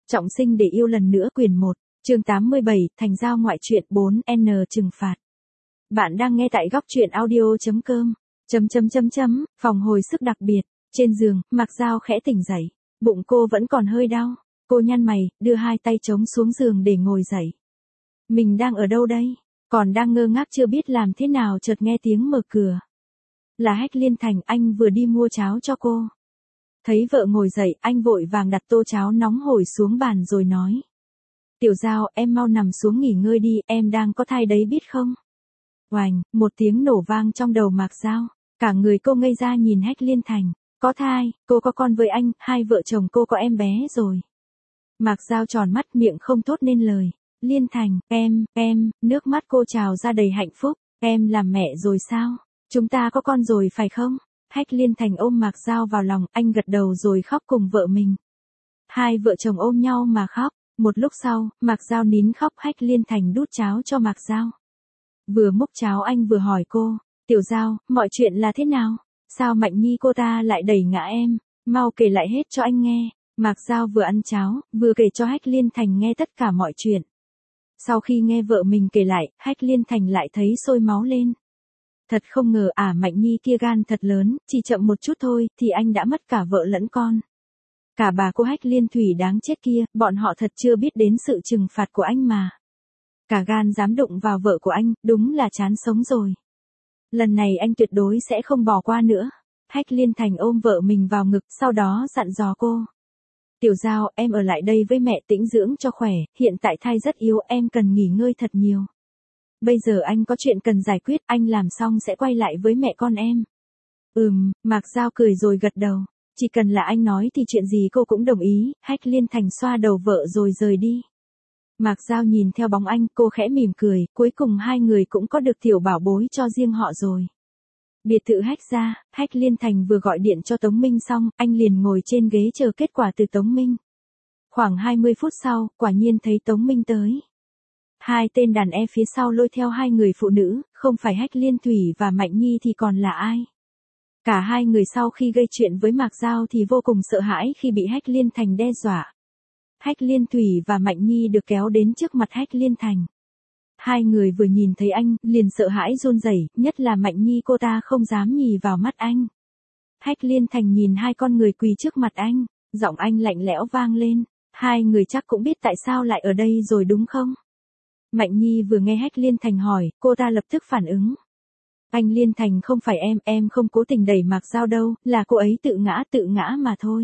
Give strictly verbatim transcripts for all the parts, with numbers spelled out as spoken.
Trọng sinh để yêu lần nữa quyển một, chương tám mươi bảy, Thành Giao ngoại truyện bốn N trừng phạt. Bạn đang nghe tại góc truyện audio.com. Chấm chấm chấm chấm, phòng hồi sức đặc biệt. Trên giường, Mạc Giao khẽ tỉnh dậy. Bụng cô vẫn còn hơi đau. Cô nhăn mày, đưa hai tay trống xuống giường để ngồi dậy. Mình đang ở đâu đây? Còn đang ngơ ngác chưa biết làm thế nào chợt nghe tiếng mở cửa. Là Hách Liên Thành, anh vừa đi mua cháo cho cô. Thấy vợ ngồi dậy, anh vội vàng đặt tô cháo nóng hổi xuống bàn rồi nói. Tiểu Giao, em mau nằm xuống nghỉ ngơi đi, em đang có thai đấy biết không? Oành, một tiếng nổ vang trong đầu Mạc Giao. Cả người cô ngây ra nhìn Hách Liên Thành. Có thai, cô có con với anh, hai vợ chồng cô có em bé rồi. Mạc Giao tròn mắt miệng không thốt nên lời. Liên Thành, em, em, nước mắt cô trào ra đầy hạnh phúc. Em làm mẹ rồi sao? Chúng ta có con rồi phải không? Hách Liên Thành ôm Mạc Giao vào lòng, anh gật đầu rồi khóc cùng vợ mình. Hai vợ chồng ôm nhau mà khóc. Một lúc sau, Mạc Giao nín khóc, Hách Liên Thành đút cháo cho Mạc Giao. Vừa múc cháo anh vừa hỏi cô, Tiểu Giao, mọi chuyện là thế nào? Sao Mạnh Nhi cô ta lại đẩy ngã em? Mau kể lại hết cho anh nghe. Mạc Giao vừa ăn cháo, vừa kể cho Hách Liên Thành nghe tất cả mọi chuyện. Sau khi nghe vợ mình kể lại, Hách Liên Thành lại thấy sôi máu lên. Thật không ngờ à, Mạnh Nhi kia gan thật lớn, chỉ chậm một chút thôi, thì anh đã mất cả vợ lẫn con. Cả bà cô Hách Liên Thủy đáng chết kia, bọn họ thật chưa biết đến sự trừng phạt của anh mà. Cả gan dám đụng vào vợ của anh, đúng là chán sống rồi. Lần này anh tuyệt đối sẽ không bỏ qua nữa. Hách Liên Thành ôm vợ mình vào ngực, sau đó dặn dò cô. Tiểu Giao, em ở lại đây với mẹ tĩnh dưỡng cho khỏe, hiện tại thai rất yếu, em cần nghỉ ngơi thật nhiều. Bây giờ anh có chuyện cần giải quyết, anh làm xong sẽ quay lại với mẹ con em. Ừm, Mạc Giao cười rồi gật đầu. Chỉ cần là anh nói thì chuyện gì cô cũng đồng ý. Hách Liên Thành xoa đầu vợ rồi rời đi. Mạc Giao nhìn theo bóng anh, cô khẽ mỉm cười, cuối cùng hai người cũng có được tiểu bảo bối cho riêng họ rồi. Biệt thự Hách gia, Hách Liên Thành vừa gọi điện cho Tống Minh xong, anh liền ngồi trên ghế chờ kết quả từ Tống Minh. Khoảng hai mươi phút sau, quả nhiên thấy Tống Minh tới. Hai tên đàn em phía sau lôi theo hai người phụ nữ, không phải Hách Liên Thủy và Mạnh Nhi thì còn là ai? Cả hai người sau khi gây chuyện với Mạc Giao thì vô cùng sợ hãi khi bị Hách Liên Thành đe dọa. Hách Liên Thủy và Mạnh Nhi được kéo đến trước mặt Hách Liên Thành. Hai người vừa nhìn thấy anh, liền sợ hãi run rẩy, nhất là Mạnh Nhi, cô ta không dám nhì vào mắt anh. Hách Liên Thành nhìn hai con người quỳ trước mặt anh, giọng anh lạnh lẽo vang lên, hai người chắc cũng biết tại sao lại ở đây rồi đúng không? Mạnh Nhi vừa nghe Hách Liên Thành hỏi, cô ta lập tức phản ứng. Anh Liên Thành, không phải em, em không cố tình đẩy Mạc Giao đâu, là cô ấy tự ngã tự ngã mà thôi.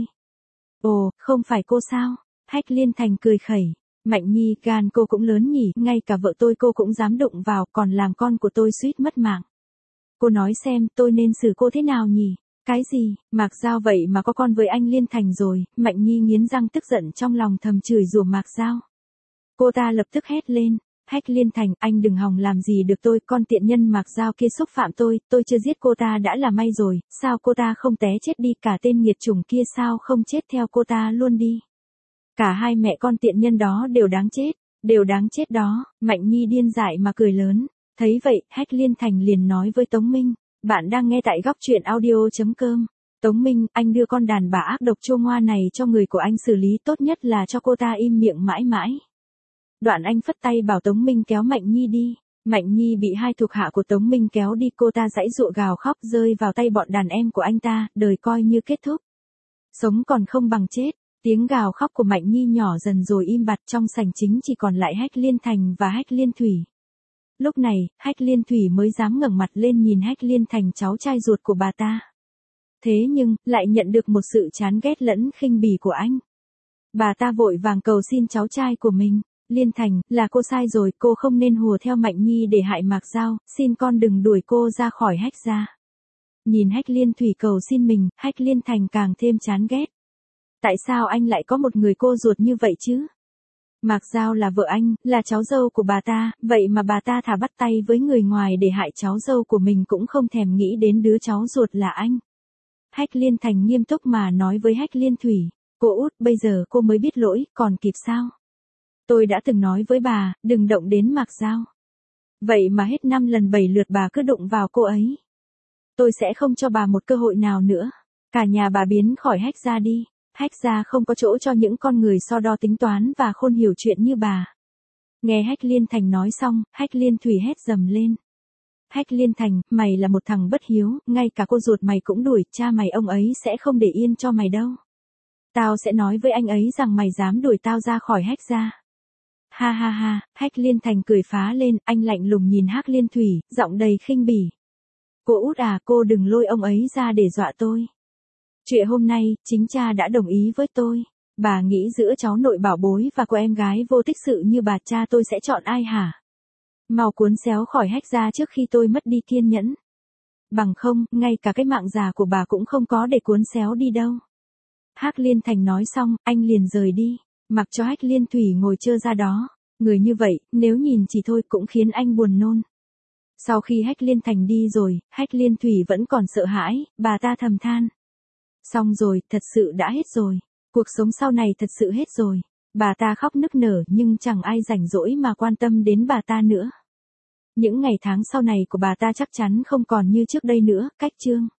Ồ, không phải cô sao? Hách Liên Thành cười khẩy. Mạnh Nhi, gan cô cũng lớn nhỉ, ngay cả vợ tôi cô cũng dám đụng vào, còn làm con của tôi suýt mất mạng. Cô nói xem, tôi nên xử cô thế nào nhỉ? Cái gì, Mạc Giao vậy mà có con với anh Liên Thành rồi? Mạnh Nhi nghiến răng tức giận trong lòng thầm chửi rủa Mạc Giao. Cô ta lập tức hét lên. Hách Liên Thành, anh đừng hòng làm gì được tôi, con tiện nhân Mạc Giao kia xúc phạm tôi, tôi chưa giết cô ta đã là may rồi, sao cô ta không té chết đi, cả tên nghiệt chủng kia sao không chết theo cô ta luôn đi. Cả hai mẹ con tiện nhân đó đều đáng chết, đều đáng chết đó. Mạnh Nhi điên dại mà cười lớn. Thấy vậy, Hách Liên Thành liền nói với Tống Minh, bạn đang nghe tại góc truyện audio.com. Tống Minh, anh đưa con đàn bà ác độc chô ngoa này cho người của anh xử lý, tốt nhất là cho cô ta im miệng mãi mãi. Đoạn anh phất tay bảo Tống Minh kéo Mạnh Nhi đi. Mạnh Nhi bị hai thuộc hạ của Tống Minh kéo đi, cô ta giãy giụa gào khóc rơi vào tay bọn đàn em của anh ta, đời coi như kết thúc. Sống còn không bằng chết. Tiếng gào khóc của Mạnh Nhi nhỏ dần rồi im bặt, trong sảnh chính chỉ còn lại Hách Liên Thành và Hách Liên Thủy. Lúc này, Hách Liên Thủy mới dám ngẩng mặt lên nhìn Hách Liên Thành, cháu trai ruột của bà ta. Thế nhưng, lại nhận được một sự chán ghét lẫn khinh bỉ của anh. Bà ta vội vàng cầu xin cháu trai của mình. Liên Thành, là cô sai rồi, cô không nên hùa theo Mạnh Nhi để hại Mạc Giao, xin con đừng đuổi cô ra khỏi Hách gia. Nhìn Hách Liên Thủy cầu xin mình, Hách Liên Thành càng thêm chán ghét. Tại sao anh lại có một người cô ruột như vậy chứ? Mạc Giao là vợ anh, là cháu dâu của bà ta, vậy mà bà ta thả bắt tay với người ngoài để hại cháu dâu của mình, cũng không thèm nghĩ đến đứa cháu ruột là anh. Hách Liên Thành nghiêm túc mà nói với Hách Liên Thủy, cô út, bây giờ cô mới biết lỗi, còn kịp sao? Tôi đã từng nói với bà, đừng động đến Mạc Giao. Vậy mà hết năm lần bảy lượt bà cứ đụng vào cô ấy. Tôi sẽ không cho bà một cơ hội nào nữa. Cả nhà bà biến khỏi Hách gia đi. Hách gia không có chỗ cho những con người so đo tính toán và khôn hiểu chuyện như bà. Nghe Hách Liên Thành nói xong, Hách Liên Thủy hét dầm lên. Hách Liên Thành, mày là một thằng bất hiếu, ngay cả cô ruột mày cũng đuổi, cha mày ông ấy sẽ không để yên cho mày đâu. Tao sẽ nói với anh ấy rằng mày dám đuổi tao ra khỏi Hách gia. Ha ha ha, Hách Liên Thành cười phá lên, anh lạnh lùng nhìn Hách Liên Thủy, giọng đầy khinh bỉ. Cô út à, cô đừng lôi ông ấy ra để dọa tôi. Chuyện hôm nay, chính cha đã đồng ý với tôi. Bà nghĩ giữa cháu nội bảo bối và cô em gái vô tích sự như bà, cha tôi sẽ chọn ai hả? Mau cuốn xéo khỏi Hách gia trước khi tôi mất đi kiên nhẫn. Bằng không, ngay cả cái mạng già của bà cũng không có để cuốn xéo đi đâu. Hách Liên Thành nói xong, anh liền rời đi, mặc cho Hách Liên Thủy ngồi trơ ra đó. Người như vậy, nếu nhìn chỉ thôi cũng khiến anh buồn nôn. Sau khi Hách Liên Thành đi rồi, Hách Liên Thủy vẫn còn sợ hãi, bà ta thầm than. Xong rồi, thật sự đã hết rồi. Cuộc sống sau này thật sự hết rồi. Bà ta khóc nức nở nhưng chẳng ai rảnh rỗi mà quan tâm đến bà ta nữa. Những ngày tháng sau này của bà ta chắc chắn không còn như trước đây nữa, cách chương.